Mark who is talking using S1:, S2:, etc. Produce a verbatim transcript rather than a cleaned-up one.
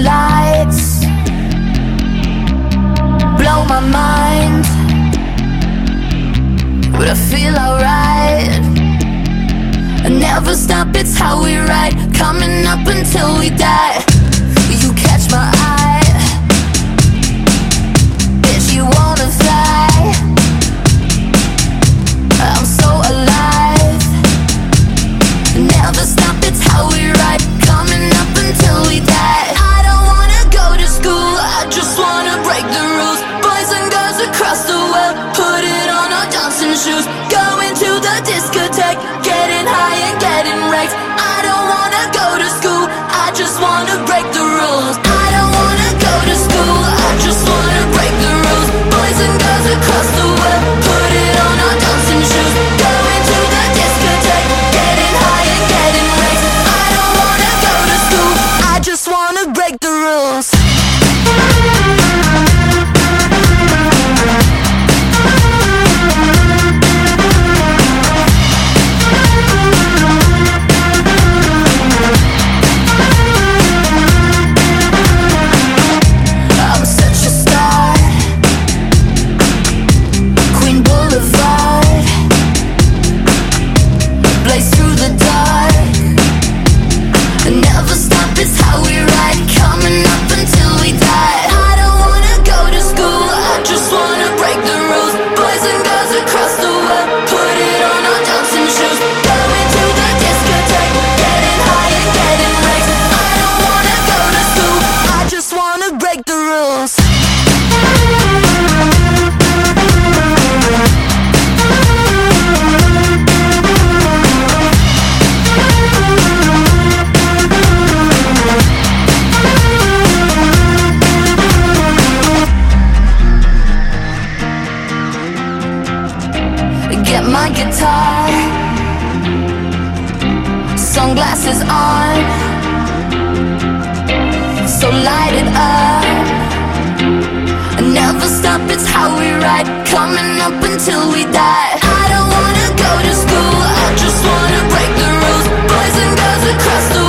S1: lights blow my mind, but I feel alright. I never stop, it's how we ride, coming up until we die. You catch my eye, bitch, you wanna fly. I'm so alive. Never stop, it's how we ride, coming up until we die. I don't wanna go to school, I just wanna break the rules. Boys and girls across the world, put it on our dancing shoes. Going to the discotheque, getting high and getting wrecked. I don't wanna go to school, I just wanna break the rules. I don't wanna go to school, I just wanna break the rules. Boys and girls across the world, put it on our dancing shoes. Going to the discotheque, getting high and getting wrecked. I don't wanna go to school, I just wanna break the rules. My guitar, sunglasses on, so light it up. Never stop, it's how we ride, coming up until we die. I don't wanna go to school, I just wanna break the rules. Boys and girls across the